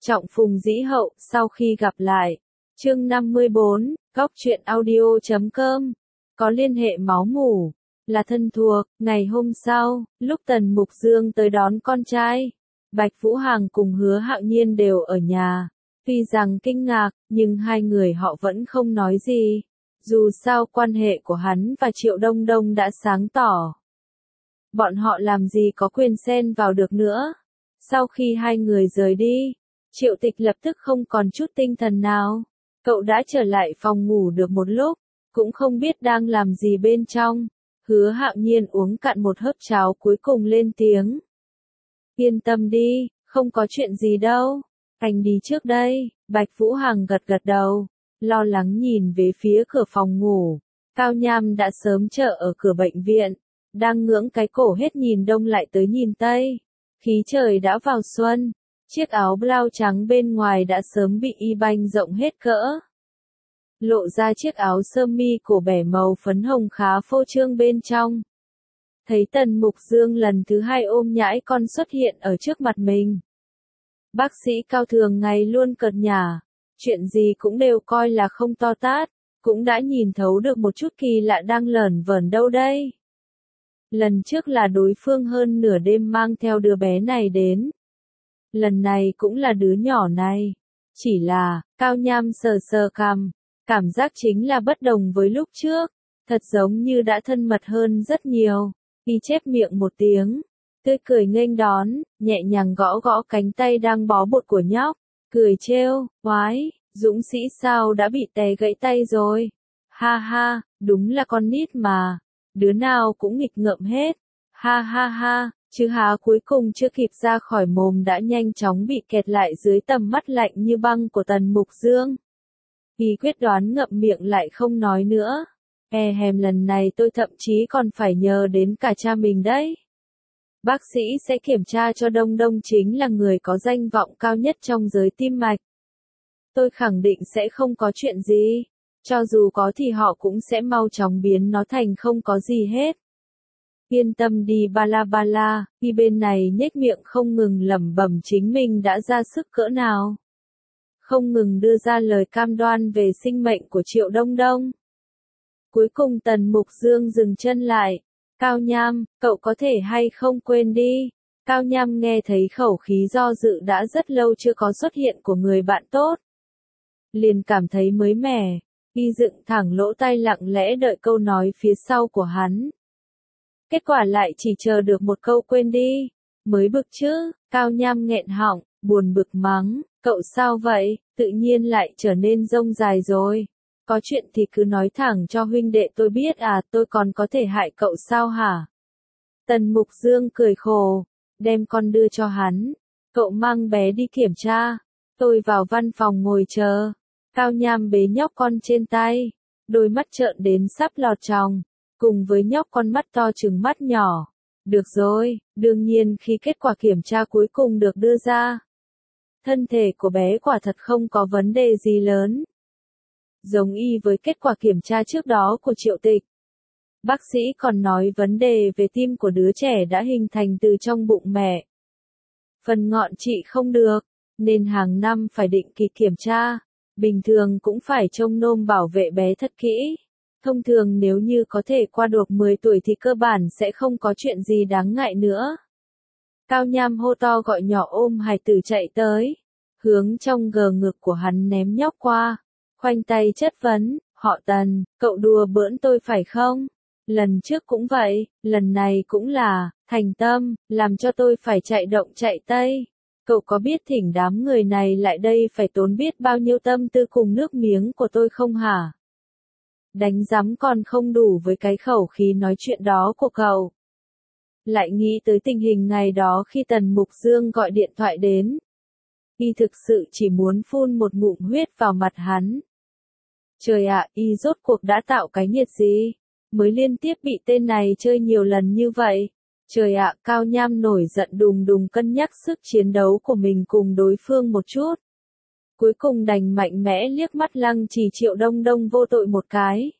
Trọng phùng dĩ hậu, sau khi gặp lại. Chương 54, Góc truyện audio.com. Có liên hệ máu mủ, là thân thuộc. Ngày hôm sau, lúc Tần Mục Dương tới đón con trai, Bạch Vũ Hằng cùng Hứa Hạo Nhiên đều ở nhà. Tuy rằng kinh ngạc, nhưng hai người họ vẫn không nói gì. Dù sao quan hệ của hắn và Triệu Đông Đông đã sáng tỏ. Bọn họ làm gì có quyền xen vào được nữa. Sau khi hai người rời đi, Triệu Tịch lập tức không còn chút tinh thần nào. Cậu đã trở lại phòng ngủ được một lúc, cũng không biết đang làm gì bên trong. Hứa Hạo Nhiên uống cạn một hớp cháo cuối cùng lên tiếng. Yên tâm đi, không có chuyện gì đâu. Anh đi trước đây. Bạch Vũ Hằng gật gật đầu, lo lắng nhìn về phía cửa phòng ngủ. Cao Nham đã sớm chờ ở cửa bệnh viện, đang ngưỡng cái cổ hết nhìn đông lại tới nhìn tây. Khí trời đã vào xuân, chiếc áo blau trắng bên ngoài đã sớm bị y banh rộng hết cỡ. Lộ ra chiếc áo sơ mi cổ bẻ màu phấn hồng khá phô trương bên trong. Thấy Tần Mục Dương lần thứ hai ôm nhãi con xuất hiện ở trước mặt mình. Bác sĩ Cao thường ngày luôn cợt nhả, chuyện gì cũng đều coi là không to tát, cũng đã nhìn thấu được một chút kỳ lạ đang lởn vởn đâu đây. Lần trước là đối phương hơn nửa đêm mang theo đứa bé này đến. Lần này cũng là đứa nhỏ này. Chỉ là, Cao Nham sờ sờ cằm, cảm giác chính là bất đồng với lúc trước, thật giống như đã thân mật hơn rất nhiều. Y chép miệng một tiếng, tươi cười nghênh đón, nhẹ nhàng gõ gõ cánh tay đang bó bột của nhóc, cười trêu, oái, dũng sĩ sao đã bị té gãy tay rồi. Ha ha, đúng là con nít mà, đứa nào cũng nghịch ngợm hết. Ha ha ha, chữ há cuối cùng chưa kịp ra khỏi mồm đã nhanh chóng bị kẹt lại dưới tầm mắt lạnh như băng của Tần Mục Dương. Y quyết đoán ngậm miệng lại không nói nữa. Lần này tôi thậm chí còn phải nhờ đến cả cha mình đấy. Bác sĩ sẽ kiểm tra cho Đông Đông chính là người có danh vọng cao nhất trong giới tim mạch. Tôi khẳng định sẽ không có chuyện gì. Cho dù có thì họ cũng sẽ mau chóng biến nó thành không có gì hết. Yên tâm đi bala bala, khi bên này nhếch miệng không ngừng lẩm bẩm chính mình đã ra sức cỡ nào. Không ngừng đưa ra lời cam đoan về sinh mệnh của Triệu Đông Đông. Cuối cùng Tần Mục Dương dừng chân lại. Cao Nham, cậu có thể hay không quên đi. Cao Nham nghe thấy khẩu khí do dự đã rất lâu chưa có xuất hiện của người bạn tốt. Liền cảm thấy mới mẻ. Y dựng thẳng lỗ tai lặng lẽ đợi câu nói phía sau của hắn. Kết quả lại chỉ chờ được một câu quên đi. Mới bực chứ. Cao Nham nghẹn họng, buồn bực mắng. Cậu sao vậy, tự nhiên lại trở nên rông dài rồi. Có chuyện thì cứ nói thẳng cho huynh đệ tôi biết à, tôi còn có thể hại cậu sao hả? Tần Mục Dương cười khổ, đem con đưa cho hắn. Cậu mang bé đi kiểm tra. Tôi vào văn phòng ngồi chờ. Cao Nham bế nhóc con trên tay. Đôi mắt trợn đến sắp lọt tròng. Cùng với nhóc con mắt to trừng mắt nhỏ. Được rồi, đương nhiên khi kết quả kiểm tra cuối cùng được đưa ra. Thân thể của bé quả thật không có vấn đề gì lớn. Giống y với kết quả kiểm tra trước đó của Triệu Tịch. Bác sĩ còn nói vấn đề về tim của đứa trẻ đã hình thành từ trong bụng mẹ. Phần ngọn trị không được, nên hàng năm phải định kỳ kiểm tra. Bình thường cũng phải trông nom bảo vệ bé thật kỹ. Thông thường nếu như có thể qua được 10 tuổi thì cơ bản sẽ không có chuyện gì đáng ngại nữa. Cao Nham hô to gọi nhỏ ôm hài tử chạy tới. Hướng trong gờ ngực của hắn ném nhóc qua. Khoanh tay chất vấn, họ Tần, cậu đùa bỡn tôi phải không? Lần trước cũng vậy, lần này cũng là, thành tâm, làm cho tôi phải chạy động chạy tây. Cậu có biết thỉnh đám người này lại đây phải tốn biết bao nhiêu tâm tư cùng nước miếng của tôi không hả? Đánh rắm còn không đủ với cái khẩu khí nói chuyện đó của cậu. Lại nghĩ tới tình hình ngày đó khi Tần Mục Dương gọi điện thoại đến. Y thực sự chỉ muốn phun một ngụm huyết vào mặt hắn. Trời ạ, y rốt cuộc đã tạo cái nhiệt gì? Mới liên tiếp bị tên này chơi nhiều lần như vậy. Trời ạ, Cao Nham nổi giận đùng đùng cân nhắc sức chiến đấu của mình cùng đối phương một chút. Cuối cùng đành mạnh mẽ liếc mắt lăng trì Triệu Đông Đông vô tội một cái.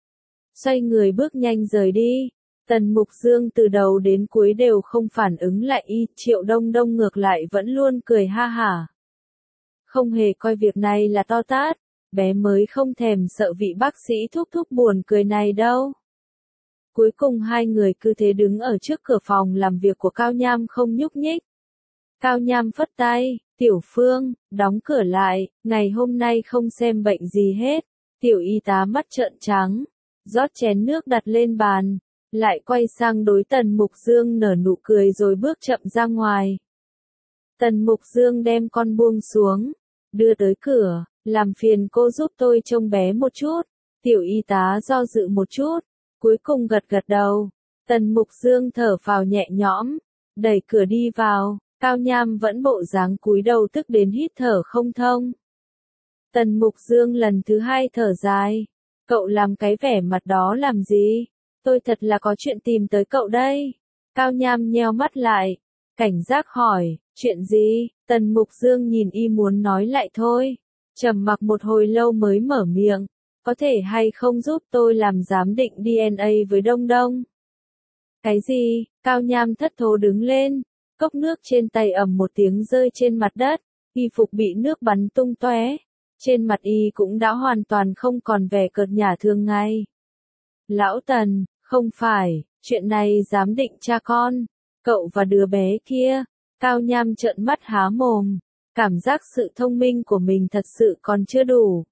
Xoay người bước nhanh rời đi. Tần Mục Dương từ đầu đến cuối đều không phản ứng lại y, Triệu Đông Đông ngược lại vẫn luôn cười ha hả. không hề coi việc này là to tát, bé mới không thèm sợ vị bác sĩ thúc thúc buồn cười này đâu. Cuối cùng hai người cứ thế đứng ở trước cửa phòng làm việc của Cao Nham không nhúc nhích. Cao Nham phất tay, Tiểu Phương, đóng cửa lại, ngày hôm nay không xem bệnh gì hết. Tiểu y tá mắt trợn trắng, rót chén nước đặt lên bàn, lại quay sang đối Tần Mục Dương nở nụ cười rồi bước chậm ra ngoài. Tần Mục Dương đem con buông xuống, đưa tới cửa, làm phiền cô giúp tôi trông bé một chút. Tiểu y tá do dự một chút, cuối cùng gật gật đầu. Tần Mục Dương thở phào nhẹ nhõm, đẩy cửa đi vào, Cao Nham vẫn bộ dáng cúi đầu tức đến hít thở không thông. Tần Mục Dương lần thứ hai thở dài, cậu làm cái vẻ mặt đó làm gì? Tôi thật là có chuyện tìm tới cậu đây. Cao Nham nheo mắt lại, cảnh giác hỏi, chuyện gì? Tần Mục Dương nhìn y muốn nói lại thôi, trầm mặc một hồi lâu mới mở miệng, có thể hay không giúp tôi làm giám định DNA với Đông Đông? Cái gì? Cao Nham thất thố đứng lên, cốc nước trên tay ầm một tiếng rơi trên mặt đất, y phục bị nước bắn tung tóe, trên mặt y cũng đã hoàn toàn không còn vẻ cợt nhả thường ngày. Lão Tần, không phải, chuyện này giám định cha con, cậu và đứa bé kia. Cao Nham trợn mắt há mồm, cảm giác sự thông minh của mình thật sự còn chưa đủ.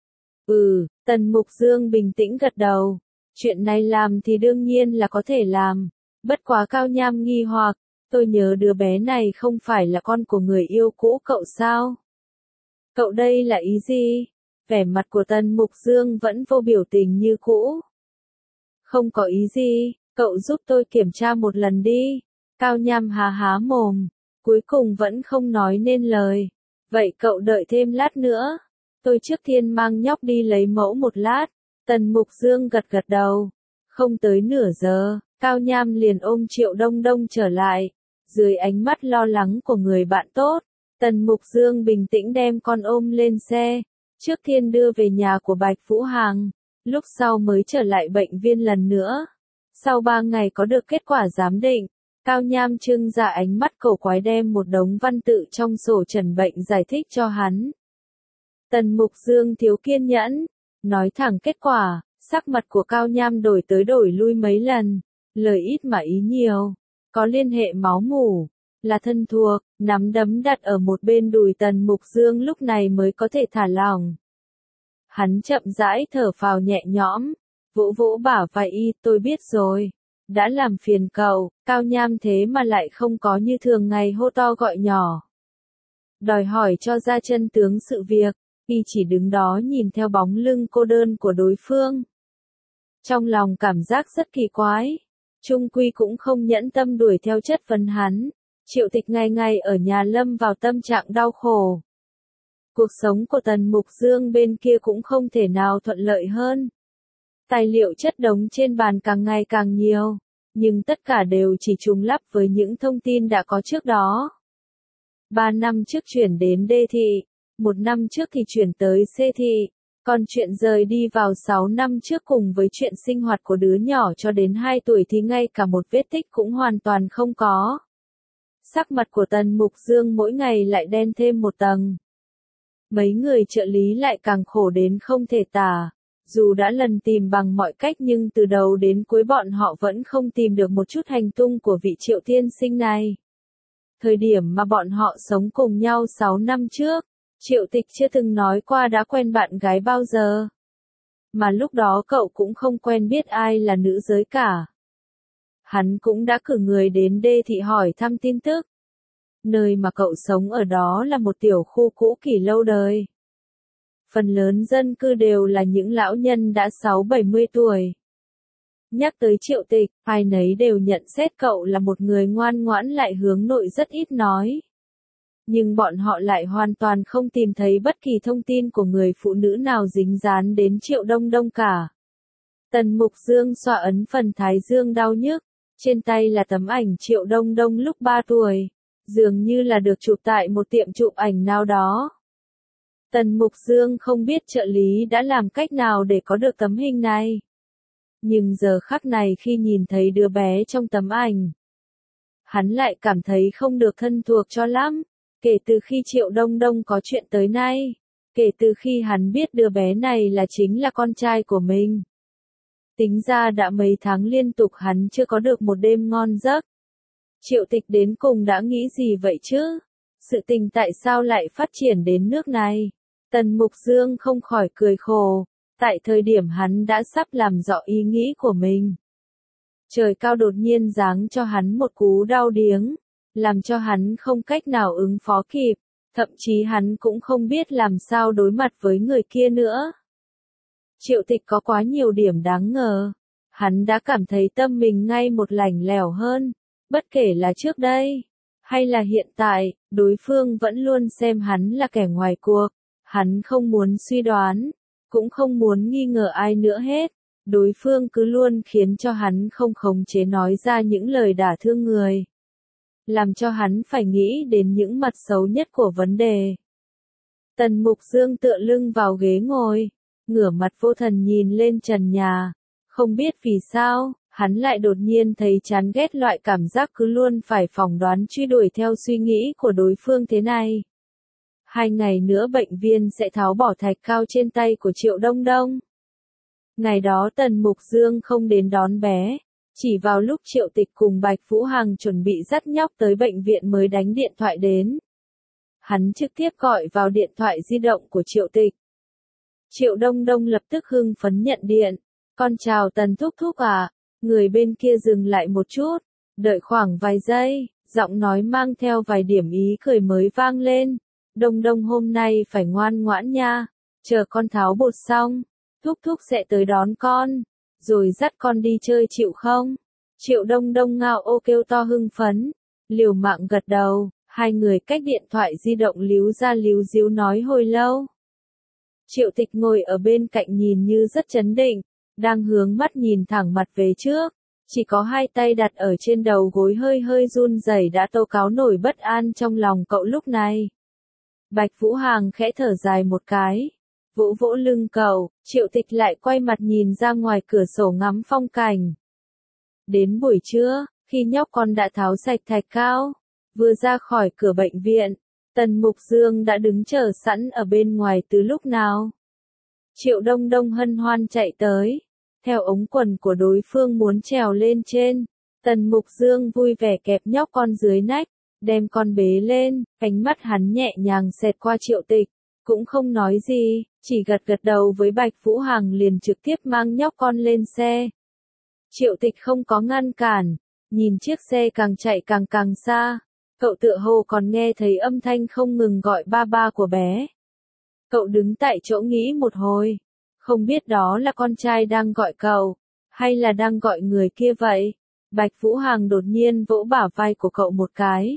Tần Mục Dương bình tĩnh gật đầu, chuyện này làm thì đương nhiên là có thể làm, bất quá Cao Nham nghi hoặc, tôi nhớ đứa bé này không phải là con của người yêu cũ cậu sao? Cậu đây là ý gì? Vẻ mặt của Tần Mục Dương vẫn vô biểu tình như cũ. Không có ý gì, cậu giúp tôi kiểm tra một lần đi. Cao Nham há há mồm, cuối cùng vẫn không nói nên lời. Vậy cậu đợi thêm lát nữa. Tôi trước tiên mang nhóc đi lấy mẫu một lát. Tần Mục Dương gật gật đầu. Không tới nửa giờ, Cao Nham liền ôm Triệu Đông Đông trở lại. Dưới ánh mắt lo lắng của người bạn tốt, Tần Mục Dương bình tĩnh đem con ôm lên xe. Trước tiên đưa về nhà của Bạch Vũ Hàng. Lúc sau mới trở lại bệnh viện lần nữa. Sau 3 ngày có được kết quả giám định, Cao Nham trưng ra ánh mắt cổ quái đem một đống văn tự trong sổ trần bệnh giải thích cho hắn. Tần Mục Dương thiếu kiên nhẫn, nói thẳng kết quả, sắc mặt của Cao Nham đổi tới đổi lui mấy lần, lời ít mà ý nhiều, có liên hệ máu mủ, là thân thuộc, nắm đấm đặt ở một bên đùi Tần Mục Dương lúc này mới có thể thả lỏng. Hắn chậm rãi thở phào nhẹ nhõm, vỗ vỗ bả vai y, tôi biết rồi. Đã làm phiền cậu, Cao Nham thế mà lại không có như thường ngày hô to gọi nhỏ. Đòi hỏi cho ra chân tướng sự việc, y chỉ đứng đó nhìn theo bóng lưng cô đơn của đối phương. Trong lòng cảm giác rất kỳ quái, chung quy cũng không nhẫn tâm đuổi theo chất vấn hắn. Triệu Tịch ngày ngày ở nhà lâm vào tâm trạng đau khổ. Cuộc sống của Tần Mục Dương bên kia cũng không thể nào thuận lợi hơn. Tài liệu chất đống trên bàn càng ngày càng nhiều, nhưng tất cả đều chỉ trùng lắp với những thông tin đã có trước đó. 3 năm trước chuyển đến D thị, 1 năm trước thì chuyển tới C thị, còn chuyện rời đi vào 6 năm trước cùng với chuyện sinh hoạt của đứa nhỏ cho đến 2 tuổi thì ngay cả một vết tích cũng hoàn toàn không có. Sắc mặt của Tần Mục Dương mỗi ngày lại đen thêm một tầng. Mấy người trợ lý lại càng khổ đến không thể tả. Dù đã lần tìm bằng mọi cách nhưng từ đầu đến cuối bọn họ vẫn không tìm được một chút hành tung của vị Triệu tiên sinh này. Thời điểm mà bọn họ sống cùng nhau 6 năm trước, Triệu Tịch chưa từng nói qua đã quen bạn gái bao giờ. Mà lúc đó cậu cũng không quen biết ai là nữ giới cả. Hắn cũng đã cử người đến D thị hỏi thăm tin tức. Nơi mà cậu sống ở đó là một tiểu khu cũ kỹ lâu đời. Phần lớn dân cư đều là những lão nhân đã 60-70 tuổi. Nhắc tới Triệu Tịch, ai nấy đều nhận xét cậu là một người ngoan ngoãn lại hướng nội rất ít nói. Nhưng bọn họ lại hoàn toàn không tìm thấy bất kỳ thông tin của người phụ nữ nào dính dán đến Triệu Đông Đông cả. Tần Mục Dương xoa ấn phần thái dương đau nhức, trên tay là tấm ảnh Triệu Đông Đông lúc 3 tuổi, dường như là được chụp tại một tiệm chụp ảnh nào đó. Tần Mục Dương không biết trợ lý đã làm cách nào để có được tấm hình này. Nhưng giờ khắc này khi nhìn thấy đứa bé trong tấm ảnh, hắn lại cảm thấy không được thân thuộc cho lắm. Kể từ khi Triệu Đông Đông có chuyện tới nay, kể từ khi hắn biết đứa bé này là chính là con trai của mình. Tính ra đã mấy tháng liên tục hắn chưa có được một đêm ngon giấc. Triệu Tịch đến cùng đã nghĩ gì vậy chứ? Sự tình tại sao lại phát triển đến nước này? Tần Mục Dương không khỏi cười khổ, tại thời điểm hắn đã sắp làm rõ ý nghĩ của mình. Trời cao đột nhiên giáng cho hắn một cú đau điếng, làm cho hắn không cách nào ứng phó kịp, thậm chí hắn cũng không biết làm sao đối mặt với người kia nữa. Triệu Tịch có quá nhiều điểm đáng ngờ, hắn đã cảm thấy tâm mình ngay một lành lẻo hơn, bất kể là trước đây, hay là hiện tại, đối phương vẫn luôn xem hắn là kẻ ngoài cuộc, hắn không muốn suy đoán, cũng không muốn nghi ngờ ai nữa hết. Đối phương cứ luôn khiến cho hắn không khống chế nói ra những lời đả thương người. Làm cho hắn phải nghĩ đến những mặt xấu nhất của vấn đề. Tần Mục Dương tựa lưng vào ghế ngồi, ngửa mặt vô thần nhìn lên trần nhà. Không biết vì sao, hắn lại đột nhiên thấy chán ghét loại cảm giác cứ luôn phải phỏng đoán truy đuổi theo suy nghĩ của đối phương thế này. 2 ngày nữa bệnh viên sẽ tháo bỏ thạch cao trên tay của Triệu Đông Đông. Ngày đó Tần Mục Dương không đến đón bé, chỉ vào lúc Triệu Tịch cùng Bạch Vũ Hằng chuẩn bị dắt nhóc tới bệnh viện mới đánh điện thoại đến. Hắn trực tiếp gọi vào điện thoại di động của Triệu Tịch. Triệu Đông Đông lập tức hưng phấn nhận điện. Con chào Tần Thúc Thúc à, người bên kia dừng lại một chút, đợi khoảng vài giây, giọng nói mang theo vài điểm ý cười mới vang lên. Đông Đông hôm nay phải ngoan ngoãn nha, chờ con tháo bột xong. Thúc Thúc sẽ tới đón con, rồi dắt con đi chơi chịu không? Triệu Đông Đông ngao ô kêu to hưng phấn, liều mạng gật đầu, hai người cách điện thoại di động líu ra líu díu nói hồi lâu. Triệu Tịch ngồi ở bên cạnh nhìn như rất chấn định, đang hướng mắt nhìn thẳng mặt về trước, chỉ có hai tay đặt ở trên đầu gối hơi hơi run rẩy đã tố cáo nổi bất an trong lòng cậu lúc này. Bạch Vũ Hằng khẽ thở dài một cái. Vỗ vỗ lưng cậu, Triệu Tịch lại quay mặt nhìn ra ngoài cửa sổ ngắm phong cảnh. Đến buổi trưa, khi nhóc con đã tháo sạch thạch cao, vừa ra khỏi cửa bệnh viện, Tần Mục Dương đã đứng chờ sẵn ở bên ngoài từ lúc nào. Triệu Đông Đông hân hoan chạy tới, theo ống quần của đối phương muốn trèo lên trên, Tần Mục Dương vui vẻ kẹp nhóc con dưới nách, đem con bế lên, ánh mắt hắn nhẹ nhàng xẹt qua Triệu Tịch. Cũng không nói gì, chỉ gật gật đầu với Bạch Vũ Hằng liền trực tiếp mang nhóc con lên xe. Triệu Tịch không có ngăn cản, nhìn chiếc xe càng chạy càng xa, cậu tựa hồ còn nghe thấy âm thanh không ngừng gọi ba ba của bé. Cậu đứng tại chỗ nghĩ một hồi, không biết đó là con trai đang gọi cậu, hay là đang gọi người kia vậy. Bạch Vũ Hằng đột nhiên vỗ bả vai của cậu một cái.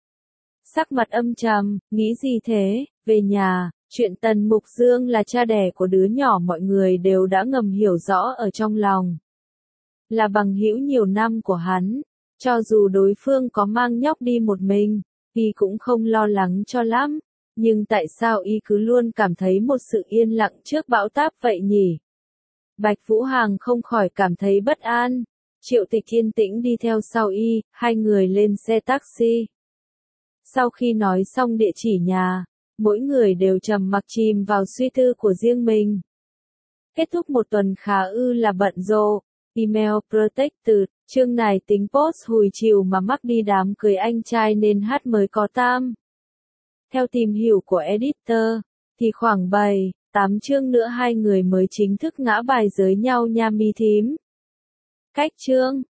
Sắc mặt âm trầm, nghĩ gì thế, về nhà, chuyện Tần Mục Dương là cha đẻ của đứa nhỏ mọi người đều đã ngầm hiểu rõ ở trong lòng. Là bằng hữu nhiều năm của hắn, cho dù đối phương có mang nhóc đi một mình, y cũng không lo lắng cho lắm, nhưng tại sao y cứ luôn cảm thấy một sự yên lặng trước bão táp vậy nhỉ? Bạch Vũ Hằng không khỏi cảm thấy bất an, Triệu Tịch yên tĩnh đi theo sau y, hai người lên xe taxi. Sau khi nói xong địa chỉ nhà, mỗi người đều trầm mặc chìm vào suy tư của riêng mình. Kết thúc một tuần khá là bận rộn. Email Protected, chương này tính post hồi chiều mà mắc đi đám cưới anh trai nên hát mới có tam. Theo tìm hiểu của editor, thì khoảng 7-8 chương nữa hai người mới chính thức ngã bài giới nhau nha mi thím. Cách chương